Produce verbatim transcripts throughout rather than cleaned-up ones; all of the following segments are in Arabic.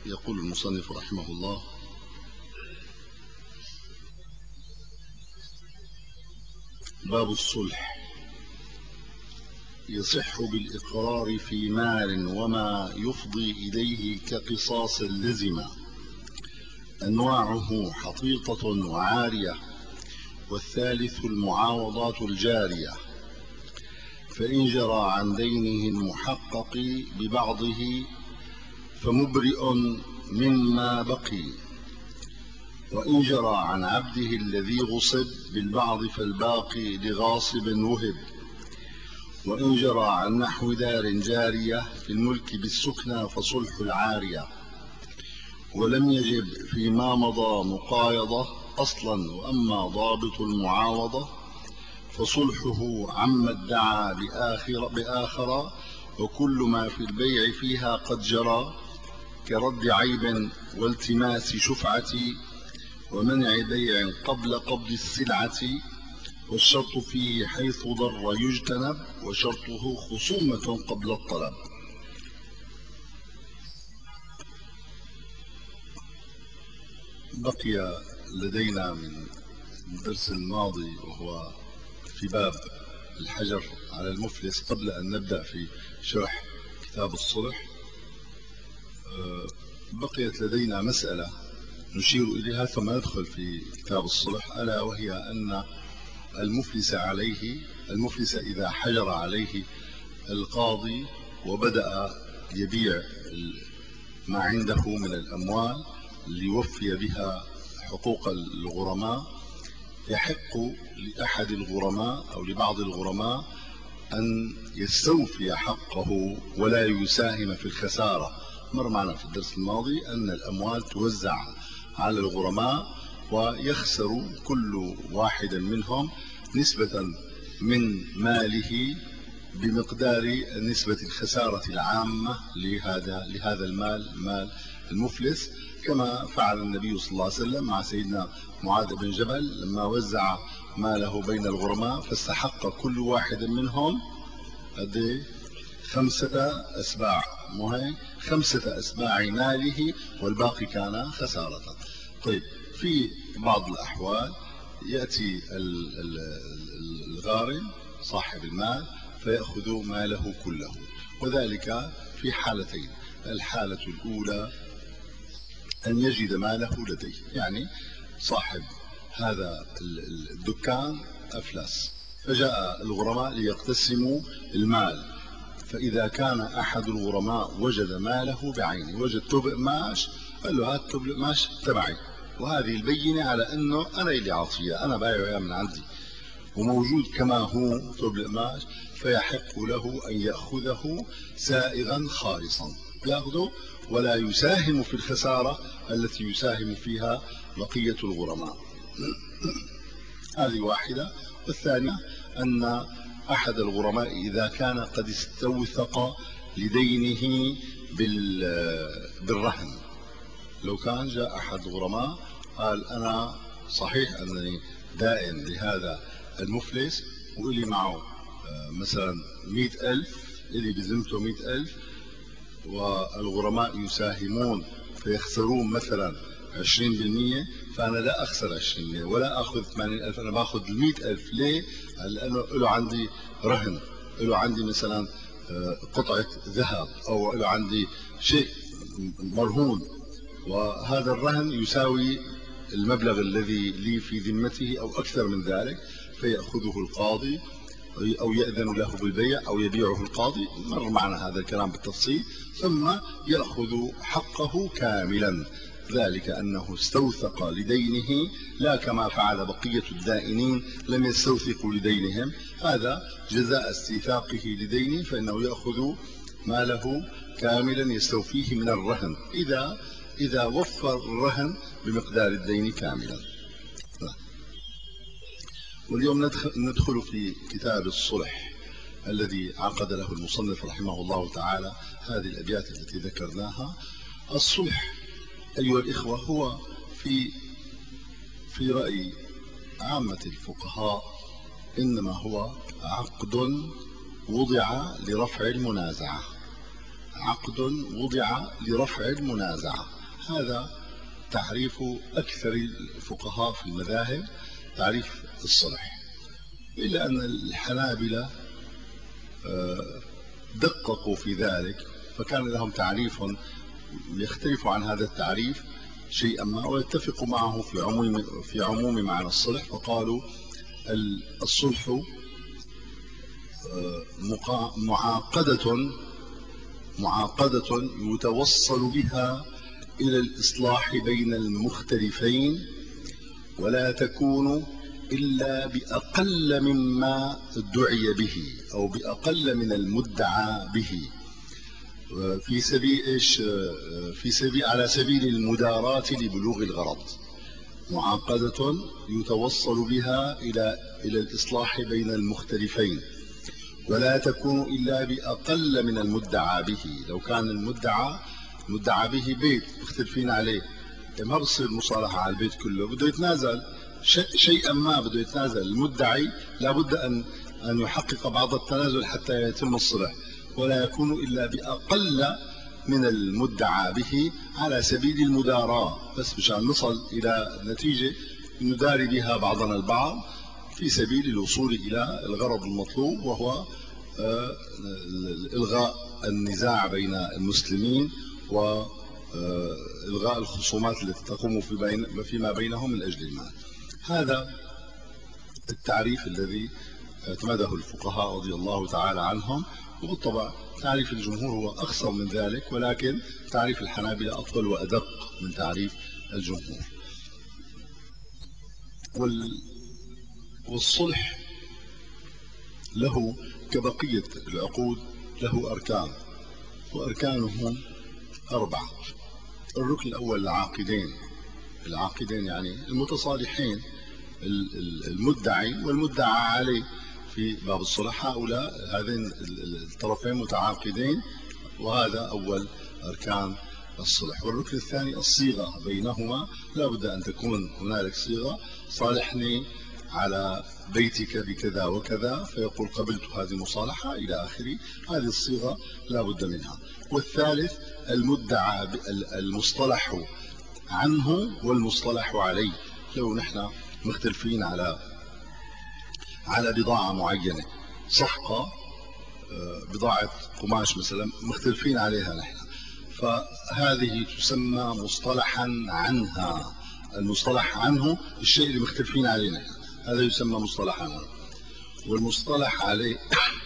يقول المصنف رحمه الله: باب الصلح. يصح بالإقرار في مال وما يفضي إليه كقصاص اللزمة، أنواعه حطيطة وعارية، والثالث المعاوضات الجارية. فإن جرى عن دينه المحقق ببعضه فمبرئ مما بقي، وإن جرى عن عبده الذي غصب بالبعض فالباقي لغاصب وهب. وإن جرى عن نحو دار جارية في الملك بالسكنى فصلح العارية. ولم يجب فيما مضى مقايضة أصلا، وأما ضابط المعاوضة فصلحه عما ادعى بآخر, بآخر وكل ما في البيع فيها قد جرى، كرد عيب والتماس شفعة ومنع بيع قبل قبض السلعة. والشرط فيه حيث ضر يجتنب، وشرطه خصومة قبل الطلب. بقي لدينا من الدرس الماضي وهو في باب الحجر على المفلس، قبل أن نبدأ في شرح كتاب الصلح بقيت لدينا مسألة نشير إليها ثم ندخل في كتاب الصلح، ألا وهي أن المفلس عليه المفلس إذا حجر عليه القاضي وبدأ يبيع ما عنده من الأموال ليوفي بها حقوق الغرماء، يحق لأحد الغرماء أو لبعض الغرماء أن يستوفي حقه ولا يساهم في الخسارة. مر معنا في الدرس الماضي أن الأموال توزع على الغرماء ويخسر كل واحد منهم نسبة من ماله بمقدار نسبة الخسارة العامة لهذا لهذا المال، مال المفلس، كما فعل النبي صلى الله عليه وسلم مع سيدنا معاذ بن جبل لما وزع ماله بين الغرماء فاستحق كل واحد منهم قد خمسة أسباع، مهي خمسة أسباع ماله، والباقي كان خسارة. طيب، في بعض الأحوال يأتي الغارم صاحب المال فيأخذ ماله كله، وذلك في حالتين: الحالة الأولى أن يجد ماله لديه، يعني صاحب هذا الدكان أفلس فجاء الغرماء ليقتسموا المال، فإذا كان أحد الغرماء وجد ماله بعينه، وجد تبق ماش، قال له هات تبق ماش تبعي، وهذه البينة على أنه أنا اللي عاطيه، أنا بايعه من عندي، وموجود كما هو تبق ماش، فيحق له أن يأخذه سائغا خالصا، يأخذه ولا يساهم في الخسارة التي يساهم فيها بقية الغرماء. هذه واحدة. والثانية أن أحد الغرماء إذا كان قد استوثق لدينه بالرهن، لو كان جاء أحد الغرماء قال أنا صحيح أنني دائن لهذا المفلس وإلي معه مثلا مئة ألف، إلي بذمته مئة ألف، والغرماء يساهمون فيخسرون مثلا عشرين بالمئة، فأنا لا أخسر عشرين بالمئة ولا أخذ ثمانين ألف، أنا بأخذ المئة ألف. ليه؟ لأنه له عندي رهن، له عندي مثلا قطعة ذهب، أو له عندي شيء مرهون، وهذا الرهن يساوي المبلغ الذي لي في ذمته أو أكثر من ذلك، فيأخذه القاضي أو يأذن له بالبيع أو يبيعه القاضي، مر معنا هذا الكلام بالتفصيل، ثم يأخذ حقه كاملا، ذلك أنه استوثق لدينه، لا كما فعل بقية الدائنين لم يستوثقوا لدينهم، هذا جزاء استيثاقه لدينه، فإنه يأخذ ماله كاملا يستوفيه من الرهن إذا إذا وفر الرهن بمقدار الدين كاملا. واليوم ندخل في كتاب الصلح الذي عقد له المصنف رحمه الله تعالى هذه الأبيات التي ذكرناها. الصلح أيها الإخوة هو في في رأي عامة الفقهاء إنما هو عقد وضع لرفع المنازعة، عقد وضع لرفع المنازعة. هذا تعريف أكثر الفقهاء في المذاهب تعريف الصلح، إلا أن الحنابلة دققوا في ذلك فكان لهم تعريف يختلف عن هذا التعريف شيئا ما ويتفق معه في عموم في عموم معنى الصلح، فقالوا الصلح معاقدة معاقدة يتوصل بها إلى الإصلاح بين المختلفين، ولا تكون إلا بأقل مما ادعي به أو بأقل من المدعى به، في سبيل إيش؟ في سبيل على سبيل المداراة لبلوغ الغرض. معاقدة يتوصل بها إلى إلى الإصلاح بين المختلفين، ولا تكون إلا بأقل من المدعى به. لو كان المدعى مدعى به بيت مختلفين عليه، ما بصير مصالحة على البيت كله، بده يتنازل شيئا ما، بده يتنازل المدعي، لابد أن أن يحقق بعض التنازل حتى يتم الصلح، ولا يكون إلا بأقل من المدعى به على سبيل المداراة، بس مشان نصل إلى نتيجة نداري بها بعضنا البعض في سبيل الوصول إلى الغرض المطلوب، وهو إلغاء النزاع بين المسلمين وإلغاء الخصومات التي تقوم في بين فيما بينهم من أجل المال. هذا التعريف الذي اعتمده الفقهاء رضي الله تعالى عنهم، وبالطبع تعريف الجمهور هو أقصر من ذلك، ولكن تعريف الحنابلة أطول وأدق من تعريف الجمهور. والصلح له كبقية العقود له أركان، وأركانه أربعة. الركن الأول العاقدين، العاقدين يعني المتصالحين، المدعي والمدعى عليه في باب الصلح، هؤلاء هذين الطرفين متعاقدين، وهذا أول أركان الصلح. والركن الثاني الصيغة بينهما، لا بد أن تكون هنالك صيغة، صالحني على بيتك بكذا وكذا، فيقول قبلت هذه المصالحة إلى آخره، هذه الصيغة لا بد منها. والثالث المدعى المصطلح عنه والمصطلح عليه. لو نحن مختلفين على على بضاعة معينة، صفقة بضاعة قماش مثلا مختلفين عليها نحن، فهذه تسمى مصطلحا عنها. المصطلح عنه الشيء اللي مختلفين عليه نحن، هذا يسمى مصطلحا عنه. والمصطلح عليه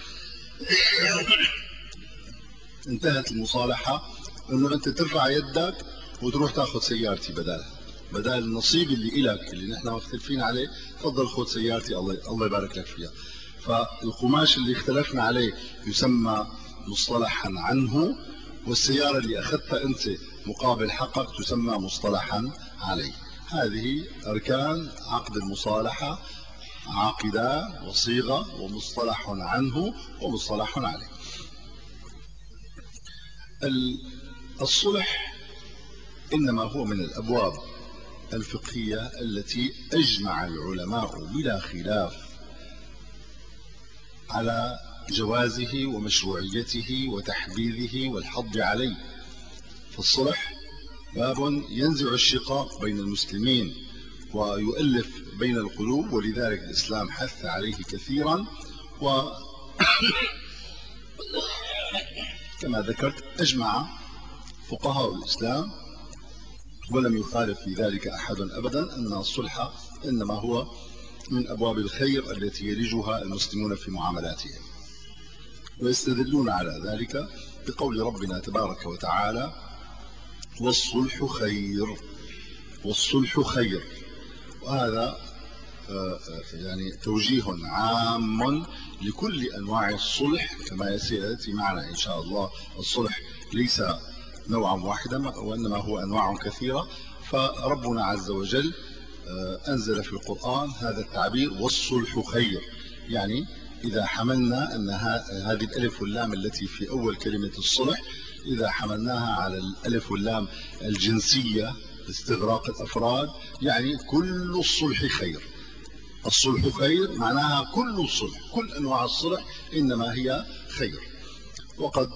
انتهت المصالحة انه انت ترفع يدك وتروح تاخذ سيارتي بدالها، بدل النصيب اللي إلك اللي نحن مختلفين عليه، تفضل خذ سيارتي الله الله يبارك لك فيها. فالقماش اللي اختلفنا عليه يسمى مصطلحا عنه، والسيارة اللي أخذتها أنت مقابل حقك تسمى مصطلحا عليه. هذه أركان عقد المصالحة: عاقدان وصيغة ومصطلح عنه ومصطلح عليه. الصلح إنما هو من الأبواب الفقهية التي أجمع العلماء بلا خلاف على جوازه ومشروعيته وتحبيذه والحض عليه. فالصلح باب ينزع الشقاق بين المسلمين ويؤلف بين القلوب، ولذلك الإسلام حث عليه كثيرا، وكما ذكرت أجمع فقهاء الإسلام ولم يخالف في ذلك أحد أبدا أن الصلح إنما هو من أبواب الخير التي يلجها المسلمون في معاملاتهم، ويستدلون على ذلك بقول ربنا تبارك وتعالى: والصلح خير، والصلح خير. وهذا يعني توجيه عام لكل أنواع الصلح، كما سيأتي معنا إن شاء الله. الصلح ليس نوعا واحدا وإنما هو أنواع كثيرة، فربنا عز وجل أنزل في القرآن هذا التعبير: والصلح خير. يعني إذا حملنا أن هذه الألف واللام التي في أول كلمة الصلح، إذا حملناها على الألف واللام الجنسية استغراق الأفراد، يعني كل الصلح خير. الصلح خير معناها كل الصلح، كل أنواع الصلح إنما هي خير. وقد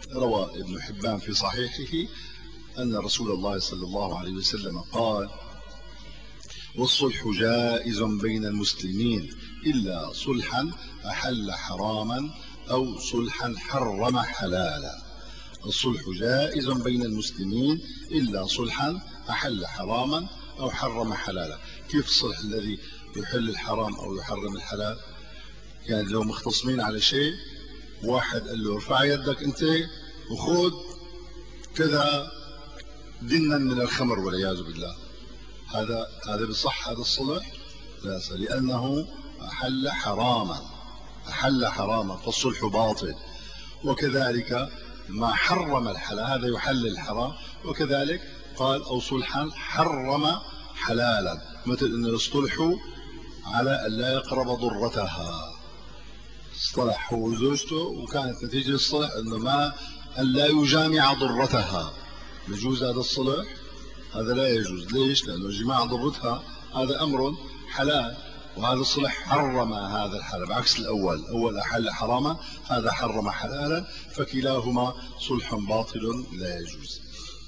روى ابن حبان في صحيحه أن رسول الله صلى الله عليه وسلم قال: والصلح جائز بين المسلمين إلا صلحا أحل حراما أو صلحا حرم حلالا. الصلح جائز بين المسلمين إلا صلحا أحل حراما أو حرم حلالا. كيف الصلح الذي يحل الحرام أو يحرم الحلال؟ يعني لو مختصمين على شيء، واحد قال له ارفع يدك أنت وخذ كذا دنا من الخمر والعياذ بالله، هذا هذا بصح هذا الصلح؟ لا، لأنه أحل حراما أحل حراما فالصلح باطل. وكذلك ما حرم الحلال هذا يحل الحرام، وكذلك قال أو صلحا حرم حلالا، مثل أن يصطلحوا على أن لا يقرب ضرتها. اصطلح هو وزوجته وكانت نتيجة الصلح أنه ما أن لا يجامع ضرتها. يجوز هذا الصلح؟ هذا لا يجوز. ليش؟ لأنه جماع ضرتها هذا أمر حلال، وهذا الصلح حرم هذا الحلال، بعكس الأول. أول أحل حراما، هذا حرم حلالا، فكلاهما صلح باطل لا يجوز.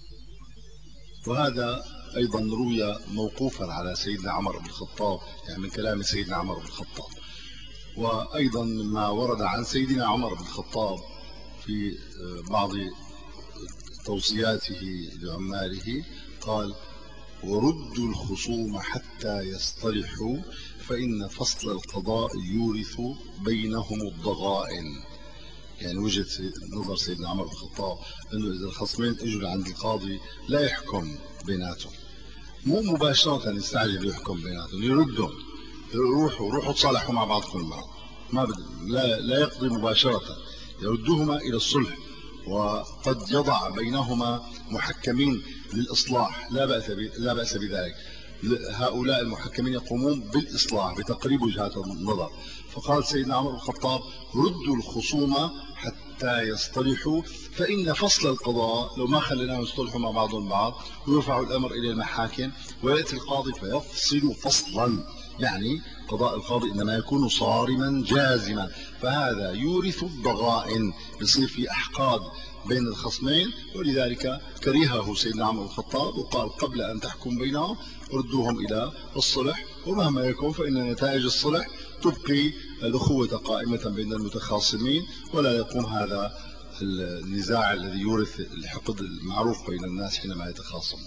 وهذا أيضا روي موقوفا على سيدنا عمر بن الخطاب، يعني من كلام سيدنا عمر بن الخطاب. وأيضا مما ورد عن سيدنا عمر بن الخطاب في بعض توصياته لعماله قال: وردوا الخصوم حتى يصطلحوا فإن فصل القضاء يورث بينهم الضغائن. يعني وجهة نظر سيدنا عمر بن الخطاب أنه إذا الخصمين اجوا عند القاضي لا يحكم بيناتهم، مو مباشرة يستعجل يحكم بيناتهم، يردهم، روحوا روحوا تصالحوا مع بعضكم معه، ما بد... لا لا يقضي مباشرة، يردهما إلى الصلح. وقد يضع بينهما محكمين للإصلاح، لا بأس لا بأس بذلك. هؤلاء المحكمين يقومون بالإصلاح بتقريب وجهات النظر. فقال سيدنا عمر بن الخطاب: ردوا الخصوم حتى يصطلحوا فإن فصل القضاء، لو ما خليناهم يصطلحوا مع بعضهم البعض ويرفعوا الأمر إلى المحاكم ويأتي القاضي فيفصل فصلا، يعني قضاء القاضي إنما يكون صارما جازما، فهذا يورث الضغائن، يصير في أحقاد بين الخصمين. ولذلك كرهه سيدنا عمر بن الخطاب وقال: قبل أن تحكم بينهم ردوهم إلى الصلح، ومهما يكون فإن نتائج الصلح تبقي الأخوة قائمة بين المتخاصمين، ولا يقوم هذا النزاع الذي يورث الحقد المعروف بين الناس حينما يتخاصمون.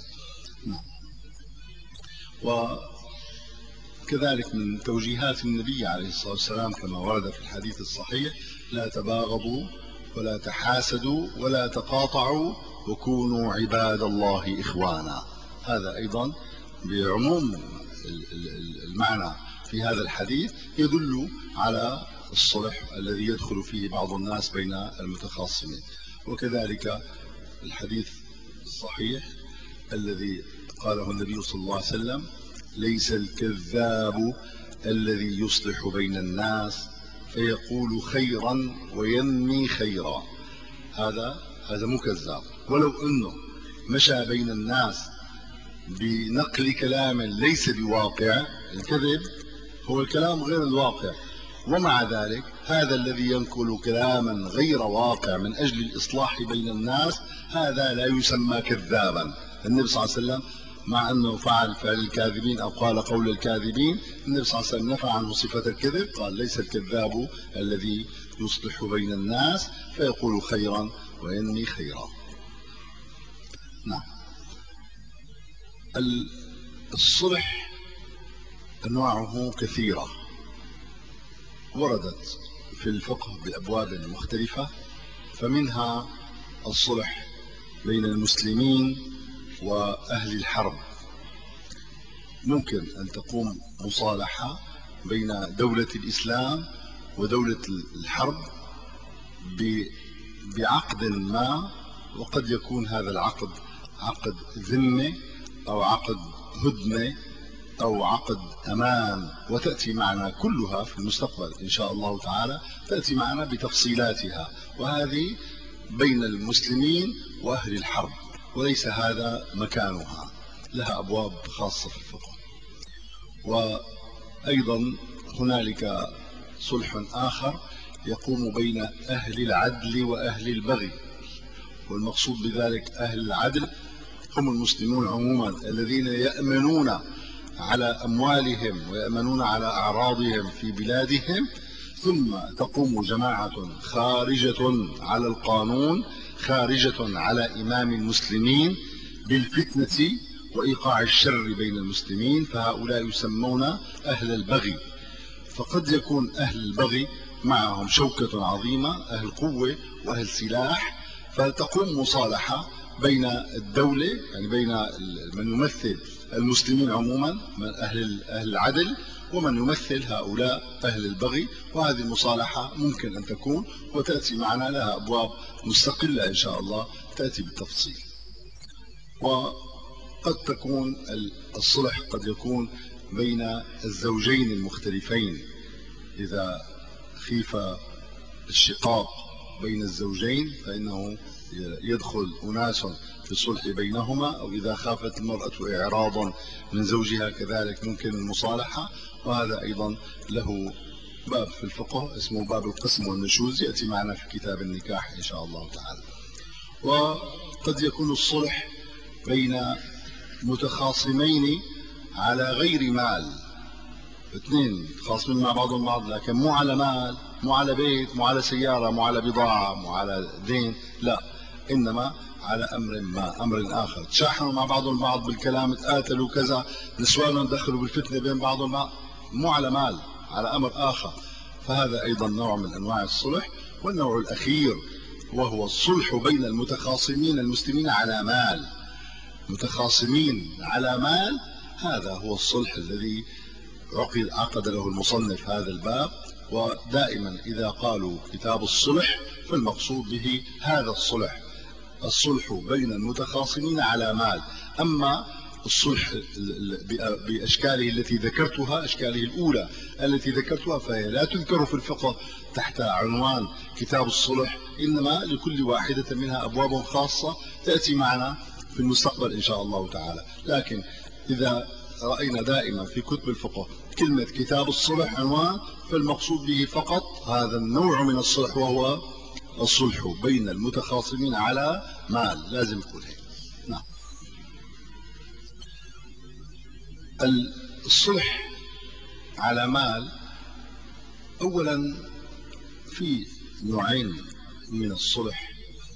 وكذلك من توجيهات النبي عليه الصلاة والسلام كما ورد في الحديث الصحيح: لا تباغضوا ولا تحاسدوا ولا تقاطعوا وكونوا عباد الله إخوانا. هذا أيضا بعموم المعنى في هذا الحديث يدل على الصلح الذي يدخل فيه بعض الناس بين المتخاصمين. وكذلك الحديث الصحيح الذي قاله النبي صلى الله عليه وسلم: ليس الكذاب الذي يصلح بين الناس فيقول خيرا وينمي خيرا. هذا هذا مو كذاب، ولو انه مشى بين الناس بنقل كلام ليس بواقع. الكذب هو الكلام غير الواقع، ومع ذلك هذا الذي ينقل كلاما غير واقع من أجل الإصلاح بين الناس هذا لا يسمى كذابا. النبي صلى الله عليه وسلم مع أنه فعل فعل الكاذبين أو قال قول الكاذبين، النبي صلى الله عليه وسلم نفى عنه صفة الكذب، قال: ليس الكذاب الذي يصلح بين الناس فيقول خيرا وينمي خيرا. نعم. الصلح أنواعه كثيرة وردت في الفقه بأبواب مختلفة، فمنها الصلح بين المسلمين وأهل الحرب. ممكن أن تقوم مصالحة بين دولة الإسلام ودولة الحرب بعقد ما، وقد يكون هذا العقد عقد ذمة أو عقد هدنة أو عقد أمان، وتأتي معنا كلها في المستقبل إن شاء الله تعالى، تأتي معنا بتفصيلاتها، وهذه بين المسلمين وأهل الحرب، وليس هذا مكانها، لها أبواب خاصة في الفقه. وأيضا هنالك صلح آخر يقوم بين أهل العدل وأهل البغي. والمقصود بذلك أهل العدل هم المسلمون عموما الذين يأمنون على أموالهم ويأمنون على أعراضهم في بلادهم، ثم تقوم جماعة خارجة على القانون، خارجة على إمام المسلمين بالفتنة وإيقاع الشر بين المسلمين، فهؤلاء يسمون أهل البغي. فقد يكون أهل البغي معهم شوكة عظيمة، أهل قوة وأهل سلاح، فتقوم مصالحة بين الدولة، يعني بين من يمثل المسلمين عموما من أهل أهل العدل ومن يمثل هؤلاء أهل البغي، وهذه المصالحة ممكن أن تكون وتأتي معنا لها أبواب مستقلة إن شاء الله تأتي بالتفصيل. وقد تكون الصلح قد يكون بين الزوجين المختلفين، إذا خيف الشقاق بين الزوجين فإنه يدخل أناس في الصلح بينهما، أو إذا خافت المرأة إعراضا من زوجها كذلك ممكن المصالحة، وهذا أيضا له باب في الفقه اسمه باب القسم والنشوز، يأتي معنا في كتاب النكاح إن شاء الله تعالى. وقد يكون الصلح بين متخاصمين على غير مال، اثنين خاصمين مع بعضهم البعض لكن مو على مال، مو على بيت، مو على سيارة، مو على بضاعة، مو على دين، لا، إنما على أمر ما، أمر آخر. تشاحنوا مع بعضهم البعض بالكلام، تقاتلوا كذا، نسوانهم دخلوا بالفتنة بين بعضهم البعض، مو على مال، على أمر آخر، فهذا أيضا نوع من أنواع الصلح. والنوع الأخير وهو الصلح بين المتخاصمين المسلمين على مال، متخاصمين على مال، هذا هو الصلح الذي عقد عقد له المصنف هذا الباب. ودائما إذا قالوا كتاب الصلح فالمقصود به هذا الصلح، الصلح بين المتخاصمين على مال. أما الصلح بأشكاله التي ذكرتها، أشكاله الأولى التي ذكرتها، فهي لا تذكر في الفقه تحت عنوان كتاب الصلح، إنما لكل واحدة منها أبواب خاصة تأتي معنا في المستقبل إن شاء الله تعالى. لكن إذا رأينا دائما في كتب الفقه كلمة كتاب الصلح عنوان، فالمقصود به فقط هذا النوع من الصلح، وهو الصلح بين المتخاصمين على مال، لازم يكون هيك. نعم. الصلح على مال، أولا في نوعين من الصلح،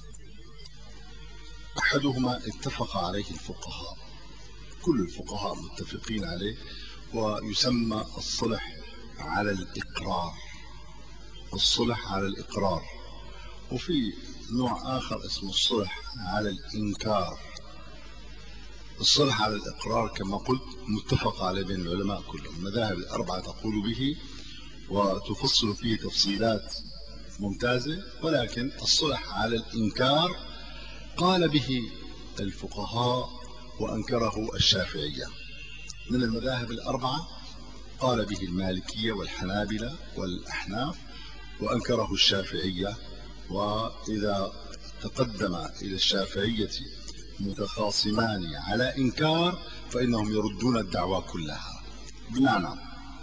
أحدهما اتفق عليه الفقهاء، كل الفقهاء متفقين عليه، ويسمى الصلح على الإقرار، الصلح على الإقرار. وفي نوع آخر اسمه الصلح على الإنكار. الصلح على الإقرار كما قلت متفق عليه بين العلماء كلهم، المذاهب الأربعة تقول به وتفصل فيه تفصيلات ممتازة، ولكن الصلح على الإنكار قال به الفقهاء وأنكره الشافعية. من المذاهب الأربعة قال به المالكية والحنابلة والأحناف، وأنكره الشافعية. وإذا تقدم إلى الشافعية متخاصمان على إنكار فإنهم يردون الدعوى كلها. بمعنى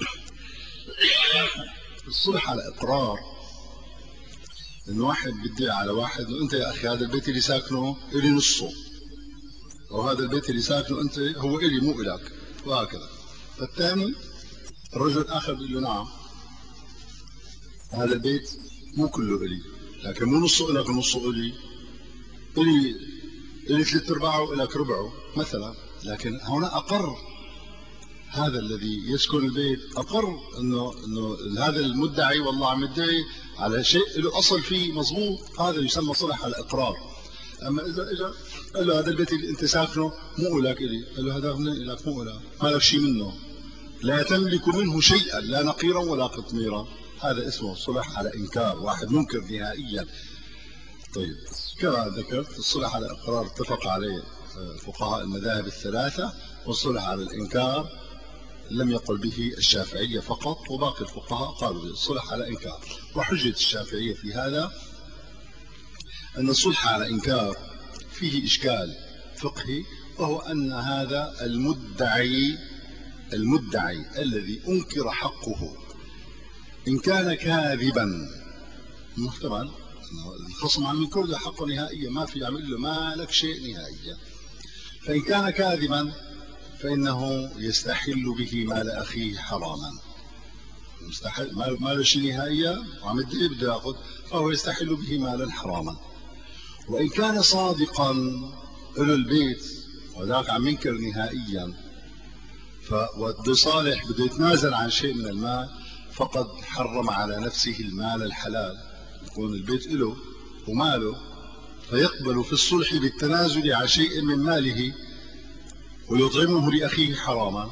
الصلح على إقرار، إن واحد بدعي على واحد إنه أنت يا أخي هذا البيت اللي ساكنه إلي نصه، وهذا البيت اللي ساكنه أنت هو إلي مو إلك، وهكذا. فالثاني الرجل الآخر بيقول له نعم هذا البيت مو كله إلي، لكن مو نصه إلك ونصه إلي، إلي إلي ثلاث أرباعه وإلك ربعه مثلا. لكن هنا أقر هذا الذي يسكن البيت، أقر إنه إنه هذا المدعي والله عم يدعي على شيء له أصل فيه مضبوط، هذا يسمى صلح على الإقرار. أما إذا إجا قال له هذا البيت اللي أنت ساكنه مو لك إلي، قال له هذا منين لك، مو لك، ما لك شيء منه، لا تملك منه شيئا لا نقيرا ولا قطميرا، هذا اسمه صلح على إنكار، واحد منكر نهائيا. طيب كما ذكرت الصلح على الإقرار اتفق عليه فقهاء المذاهب الثلاثة، والصلح على الإنكار لم يقل به الشافعية فقط، وباقي الفقهاء قالوا به الصلح على إنكار. وحجة الشافعية في هذا أن الصلح على إنكار فيه إشكال فقهي، وهو أن هذا المدعي المدعي الذي أنكر حقه إن كان كاذبا محتمل، الخصم عم ينكر له حقه نهائيا، ما في يعمل له ما لك شيء نهائيا. فإن كان كاذبا فإنه يستحل به مال أخيه حراما، مستحل ما له شيء نهائيا وعم يدعي بده ياخذ، فهو يستحل به مالا حراما. وإن كان صادقا له البيت وذاك عم ينكر نهائيا فبده صالح بده يتنازل عن شيء من المال، فقد حرم على نفسه المال الحلال، يكون البيت له وماله، فيقبل في الصلح بالتنازل عن شيء من ماله ويطعمه لأخيه حراما.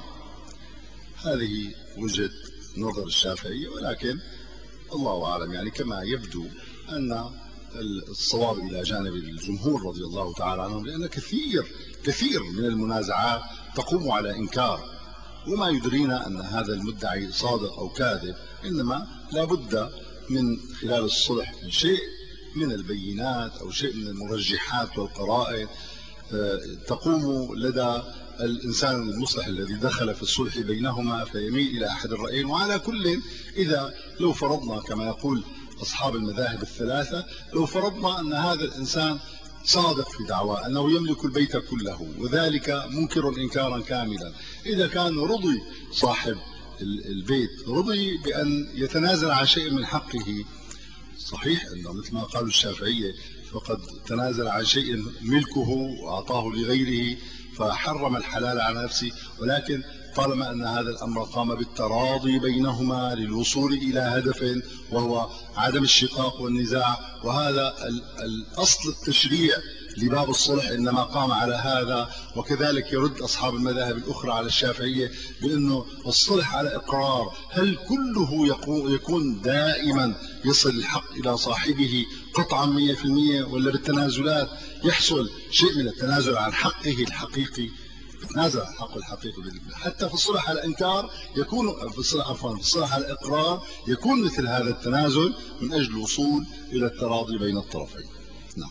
هذه وجهة نظر الشافعية، ولكن الله أعلم يعني كما يبدو أن الصواب إلى جانب الجمهور رضي الله تعالى عنهم، لأن كثير كثير من المنازعات تقوم على إنكار، وما يدرينا أن هذا المدعي صادق أو كاذب، إنما لا بد من خلال الصلح من شيء من البينات أو شيء من المرجحات والقرائن تقوم لدى الإنسان المصلح الذي دخل في الصلح بينهما فيميل إلى أحد الرأيين. وعلى كل، إذا لو فرضنا كما يقول أصحاب المذاهب الثلاثة، لو فرضنا أن هذا الإنسان صادق في دعواه أنه يملك البيت كله وذلك منكر إنكارا كاملا، إذا كان رضي صاحب البيت رضي بأن يتنازل عن شيء من حقه، صحيح أنه مثل ما قالوا الشافعية فقد تنازل عن شيء ملكه وأعطاه لغيره فحرم الحلال على نفسه، ولكن طالما أن هذا الأمر قام بالتراضي بينهما للوصول إلى هدف وهو عدم الشقاق والنزاع، وهذا الأصل التشريع لباب الصلح إنما قام على هذا. وكذلك يرد أصحاب المذاهب الأخرى على الشافعية بأنه الصلح على إقرار، هل كله يكون دائما يصل الحق إلى صاحبه قطعا مئة في المئة، ولا بالتنازلات يحصل شيء من التنازل عن حقه الحقيقي، يتنازل عن حقه الحقيقي. حتى في الصلح على الإنكار يكون في الصلح عفوا في الصلح على الإقرار يكون مثل هذا التنازل من أجل الوصول إلى التراضي بين الطرفين. نعم.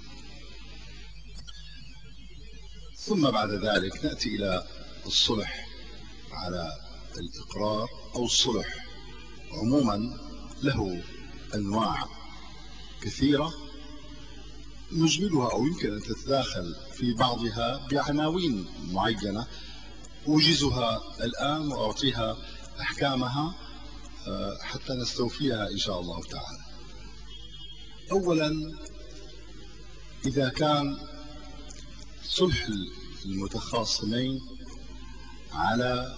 ثم بعد ذلك نأتي إلى الصلح على الإقرار أو الصلح عموما. له أنواع كثيرة نجملها أو يمكن أن تتداخل في بعضها بعناوين معينة، أوجزها الآن وأعطيها أحكامها حتى نستوفيها إن شاء الله تعالى. أولا، إذا كان صلح المتخاصمين على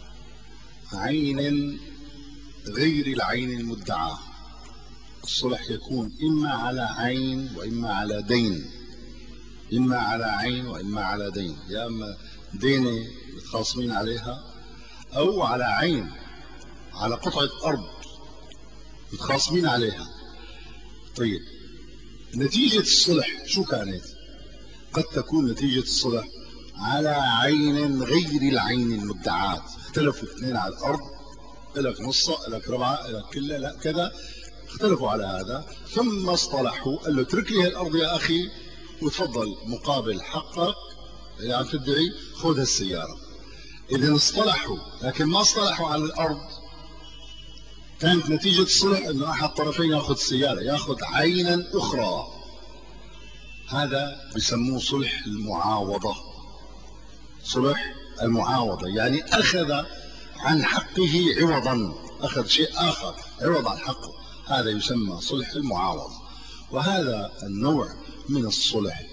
عين غير العين المدعاة، الصلح يكون إما على عين وإما على دين، إما على عين وإما على دين، يا إما دينة متخاصمين عليها أو على عين، على قطعة أرض متخاصمين عليها. طيب نتيجة الصلح شو كانت؟ قد تكون نتيجة الصلح على عين غير العين المدعاة، اختلفوا اثنين على الأرض، لك نصة لك ربعة لك كلها لا كذا، اختلفوا على هذا ثم اصطلحوا، قال له اترك لي الأرض يا أخي وتفضل مقابل حقك اللي عم تدعي خذ السيارة. إذا اصطلحوا لكن ما اصطلحوا على الأرض، كانت نتيجة الصلح أنه أحد الطرفين يأخذ السيارة، يأخذ عينا أخرى، هذا بسموه صلح المعاوضة. صلح المعاوضة يعني أخذ عن حقه عوضا، أخذ شيء آخر عوض عن حقه، هذا يسمى صلح المعاوضة. وهذا النوع من الصلح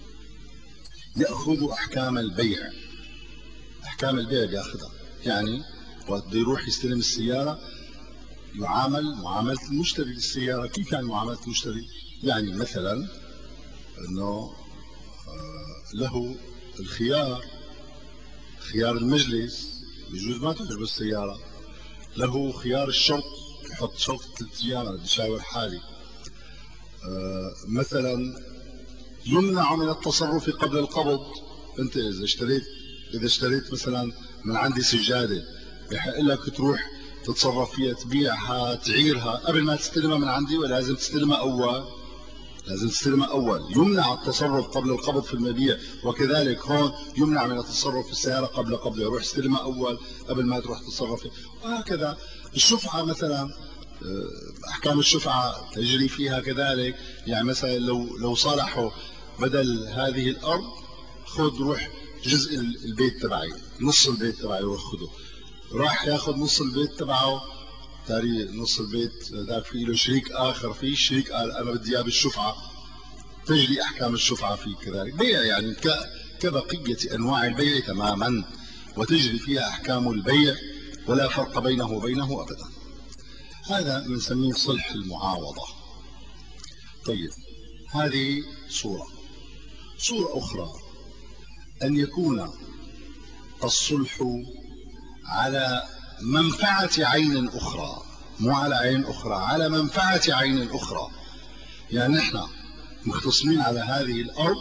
يأخذ أحكام البيع، أحكام البيع بيأخذها، يعني وقت بده يروح يستلم السيارة يعامل معاملة المشتري للسيارة. كيف يعني معاملة المشتري؟ يعني مثلا أنه له الخيار، خيار المجلس بيجوز ما تجرب السيارة، له خيار الشرط، يحط شرط ثلاث أيام أنا بدي شاور حالي. آه مثلا يمنع من التصرف قبل القبض، أنت إذا اشتريت إذا اشتريت مثلا من عندي سجادة بحق لك تروح تتصرف فيها، تبيعها تعيرها قبل ما تستلمها من عندي، ولا لازم تستلمها أول؟ لازم تستلمها أول. يمنع التصرف قبل القبض في المبيع، وكذلك هون يمنع من التصرف في السيارة قبل قبضها، يروح يستلمها أول قبل ما تروح تتصرف فيها. وهكذا الشفعة مثلا أحكام الشفعة تجري فيها كذلك. يعني مثلا لو لو صالحوا بدل هذه الأرض خذ روح جزء البيت تبعي، نص البيت تبعي روح خذه، راح ياخذ نص البيت تبعه، تاري نص البيت ذاك في له شريك آخر فيه، الشريك قال أنا بدي إياه بالشفعة، تجري أحكام الشفعة فيه كذلك. بيع يعني كبقية أنواع البيع تماما، وتجري فيها أحكام البيع ولا فرق بينه وبينه أبدا. هذا بنسميه صلح المعاوضة. طيب هذه صورة. صورة أخرى أن يكون الصلح على منفعة عين أخرى، مو على عين أخرى، على منفعة عين أخرى. يعني نحن مختصمين على هذه الأرض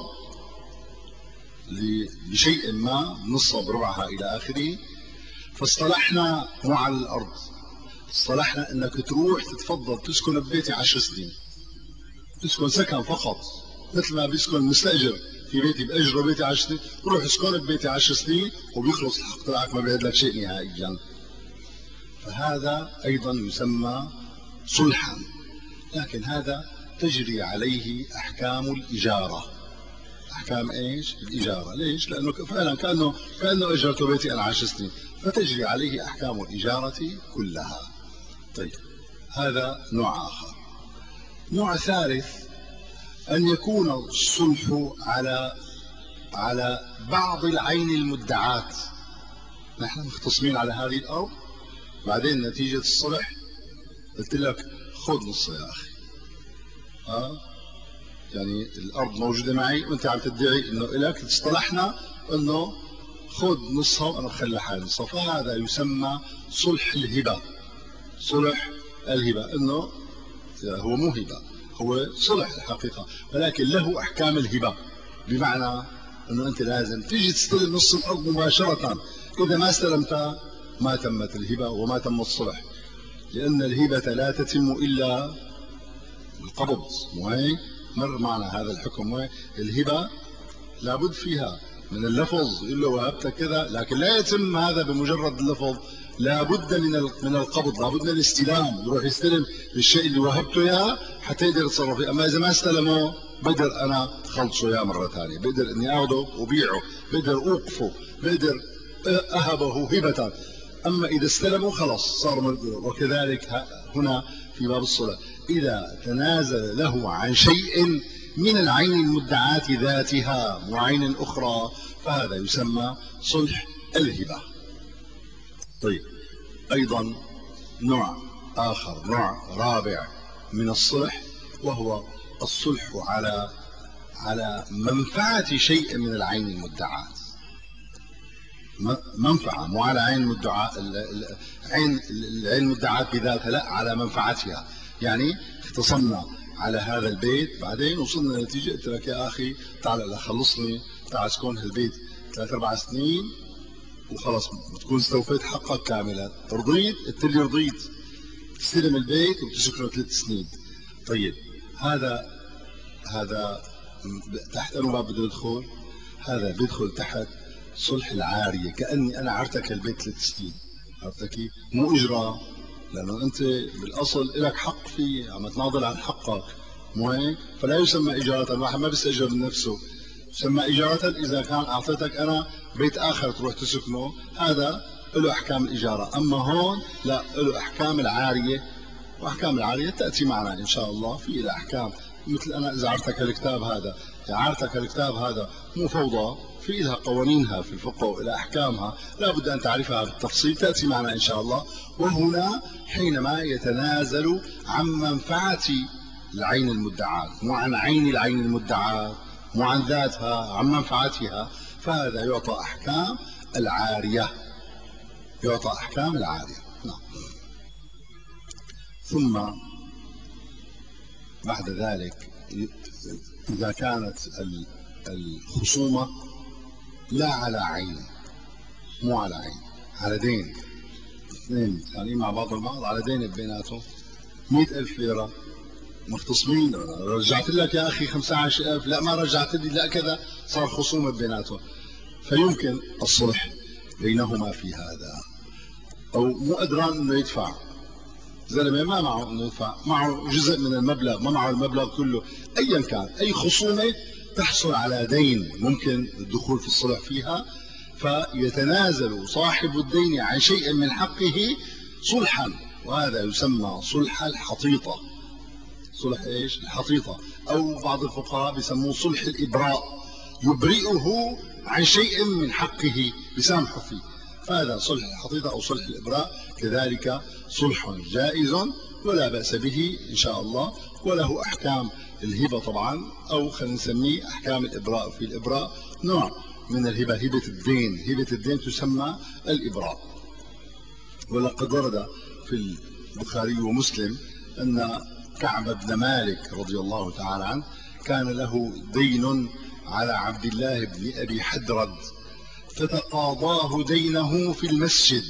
بشيء ما، نصب ربعها إلى آخره، فاصطلحنا مو على الأرض، اصطلحنا أنك تروح تتفضل تسكن ببيتي عشر سنين، تسكن سكن فقط، مثل ما بيسكن مستأجر في بيتي، بأجر بيتي عشر سنين، روح اسكن ببيتي عشر سنين وبيخلص الحق تبعك، ما بيعد لك شيء نهائيا. فهذا أيضا يسمى صلحا، لكن هذا تجري عليه أحكام الإجارة. أحكام إيش؟ الإجارة. ليش؟ لأنه فعلا كأنه كأنه أجرت بيتي أنا عشر سنين، فتجري عليه أحكام الإجارة كلها. طيب هذا نوع آخر. نوع ثالث أن يكون الصلح على على بعض العين المدعاة. نحن مختصمين على هذه الأرض، بعدين نتيجة الصلح قلت لك خذ نصها يا أخي، آه يعني الأرض موجودة معي وأنت عم تدعي إنه إلك، اصطلحنا إنه خذ نصها وأنا بخلي حالي نصها، فهذا يسمى صلح الهبة. صلح الهبة إنه هو مو هبة، هو صلح الحقيقة، ولكن له أحكام الهبة، بمعنى أنه أنت لازم تيجي تستلم نص الأرض مباشرة، إذا ما استلمتها ما تمت الهبة وما تم الصلح، لأن الهبة لا تتم إلا بالقبض. مو هيك؟ مر معنا هذا الحكم. مو الهبة لابد فيها من اللفظ، يقول له وهبتك كذا، لكن لا يتم هذا بمجرد اللفظ، لابد من من القبض، لابد من الاستلام، يروح يستلم الشيء اللي وهبته اياه حتى يقدر يتصرف فيه. اما اذا ما استلمه بقدر انا خلصه اياه مره ثانيه، بقدر اني اخذه وبيعه، بقدر اوقفه، بقدر اهبه هبه. اما اذا استلمه خلاص صار ملكه. وكذلك هنا في باب الصلح، اذا تنازل له عن شيء من العين المدعاة ذاتها وعين أخرى، فهذا يسمى صلح الهبة. طيب أيضا نوع آخر، نوع رابع من الصلح، وهو الصلح على على منفعة شيء من العين المدعاة. منفعة، مو على عين المدعاة، عين العين المدعاة بذاتها، لا، على منفعتها. يعني اختصمنا على هذا البيت، بعدين وصلنا لنتيجة، قلت لك يا أخي تعال خلصني، تعال اسكن هالبيت ثلاث أربع سنين وخلص بتكون استوفيت حقك كاملا. رضيت؟ قلت لي رضيت، تستلم البيت وبتسكنه ثلاث سنين. طيب هذا هذا تحت أنه ما بده يدخل، هذا بيدخل تحت صلح العارية، كأني أنا عرتك البيت ثلاث سنين، عرفتك مو إجراء، لأنه أنت بالأصل لك حق فيه، عم تناضل عن حقك، مو هيك؟ فلا يسمى إجارة، الواحد ما بيستأجر من نفسه، يسمى إجارة إذا كان أعطيتك أنا بيت آخر تروح تسكنه، هذا له أحكام الإجارة. أما هون لا، له أحكام العارية، وأحكام العارية تأتي معنا إن شاء الله في له أحكام. مثل أنا إذا عرتك الكتاب هذا، إذا عرتك الكتاب هذا مو فوضى، في لها قوانينها في الفقه وإلى أحكامها لا بد أن تعرفها بالتفصيل، تأتي معنا إن شاء الله. وهنا حينما يتنازل عن منفعة العين المدعاة، مو عن عين العين المدعاة، مو عن ذاتها، عن منفعتها، فهذا يعطى أحكام العارية، يعطى أحكام العارية. نعم. ثم بعد ذلك إذا كانت الخصومة لا على عين، مو على عين، على دين، اثنين يعني مع بعض البعض على دين بيناتهم مئة ألف ليرة مختصمين، رجعت لك يا أخي خمسة عشر ألف، لا ما رجعت لي، لا كذا، صار خصومة بيناتهم، فيمكن الصلح بينهما في هذا. أو مو قدران إنه يدفع، زلمه ما معه انه يدفع، معه جزء من المبلغ، ما معه المبلغ كله، ايا كان اي خصومه تحصل على دين ممكن الدخول في الصلح فيها، فيتنازل صاحب الدين عن شيء من حقه صلحا، وهذا يسمى صلح الحطيطه. صلح ايش؟ الحطيطه، او بعض الفقهاء بيسموه صلح الابراء، يبرئه عن شيء من حقه بسامحه فيه. فهذا صلح الحطيطه او صلح الابراء كذلك صلح جائز ولا باس به ان شاء الله، وله احكام الهبه طبعا، او خلينا نسميه احكام الابراء. في الابراء نوع من الهبه، هبه الدين، هبه الدين تسمى الابراء. ولقد ورد في البخاري ومسلم ان كعب بن مالك رضي الله تعالى عنه كان له دين على عبد الله بن ابي حدرد، فتقاضاه دينه في المسجد،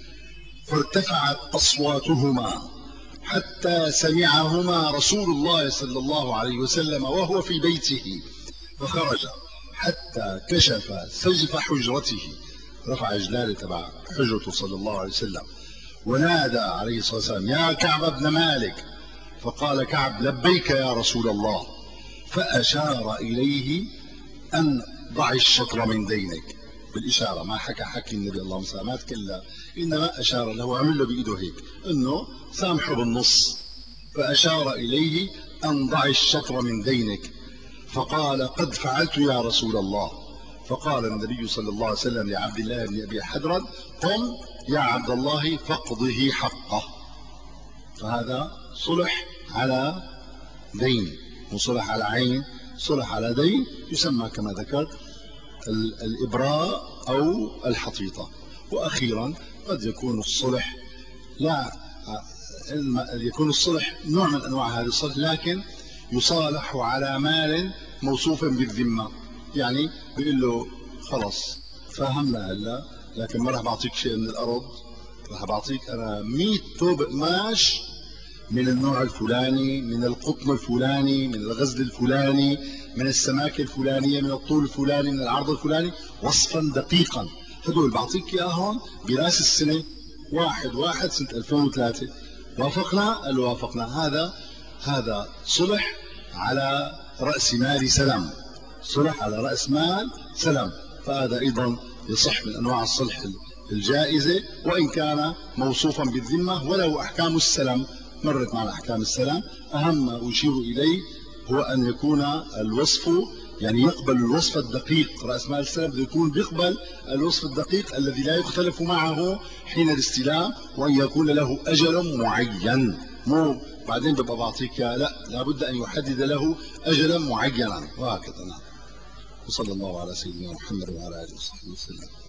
فارتفعت اصواتهما حتى سمعهما رسول الله صلى الله عليه وسلم وهو في بيته، فخرج حتى كشف سجف حجرته، رفع جلاله تبع حجرته صلى الله عليه وسلم، ونادى عليه الصلاه والسلام: يا كعب بن مالك. فقال كعب: لبيك يا رسول الله. فاشار اليه ان ضع الشطر من دينك، بالاشاره، ما حكى حكي النبي اللهم صل ما تكلم، انما اشار له، عمل له بايده هيك انه سامحه بالنص، فاشار اليه ان ضع الشطر من دينك، فقال: قد فعلت يا رسول الله. فقال النبي صلى الله عليه وسلم لعبد الله بن ابي حدرد: قم يا عبد الله فاقضه حقه. فهذا صلح على دين، وصلح على عين، صلح على دين، يسمى كما ذكرت الإبراء أو الحطيطة. وأخيرا قد يكون الصلح لا يكون الصلح نوع من أنواع هذا الصلح، لكن يصالح على مال موصوف بالذمة، يعني بيقول له: خلص فهمنا هلا، لكن ما راح بعطيك شيء من الأرض، راح بعطيك أنا مئة ثوب قماش من النوع الفلاني، من القطن الفلاني، من الغزل الفلاني، من السماكه الفلانيه، من الطول الفلاني، من العرض الفلاني، وصفا دقيقا، هدول بعطيك اياهم براس السنه واحد واحد سنه ألفين وثلاثة. وافقنا؟ قال وافقنا. هذا هذا صلح على راس مال سلم، صلح على راس مال سلم، فهذا ايضا يصح من انواع الصلح الجائزه، وان كان موصوفا بالذمه وله احكام السلم، مرت معنا احكام السلام. اهم ما اشير اليه هو ان يكون الوصف، يعني يقبل الوصف الدقيق، راس مال السلم بده يكون بيقبل الوصف الدقيق الذي لا يختلف معه حين الاستلام، وان يكون له اجل معين، مو بعدين ببقى بعطيك، لا، لابد ان يحدد له اجلا معينا، وهكذا. نعم. وصلى الله على سيدنا محمد وعلى اله وصحبه وسلم.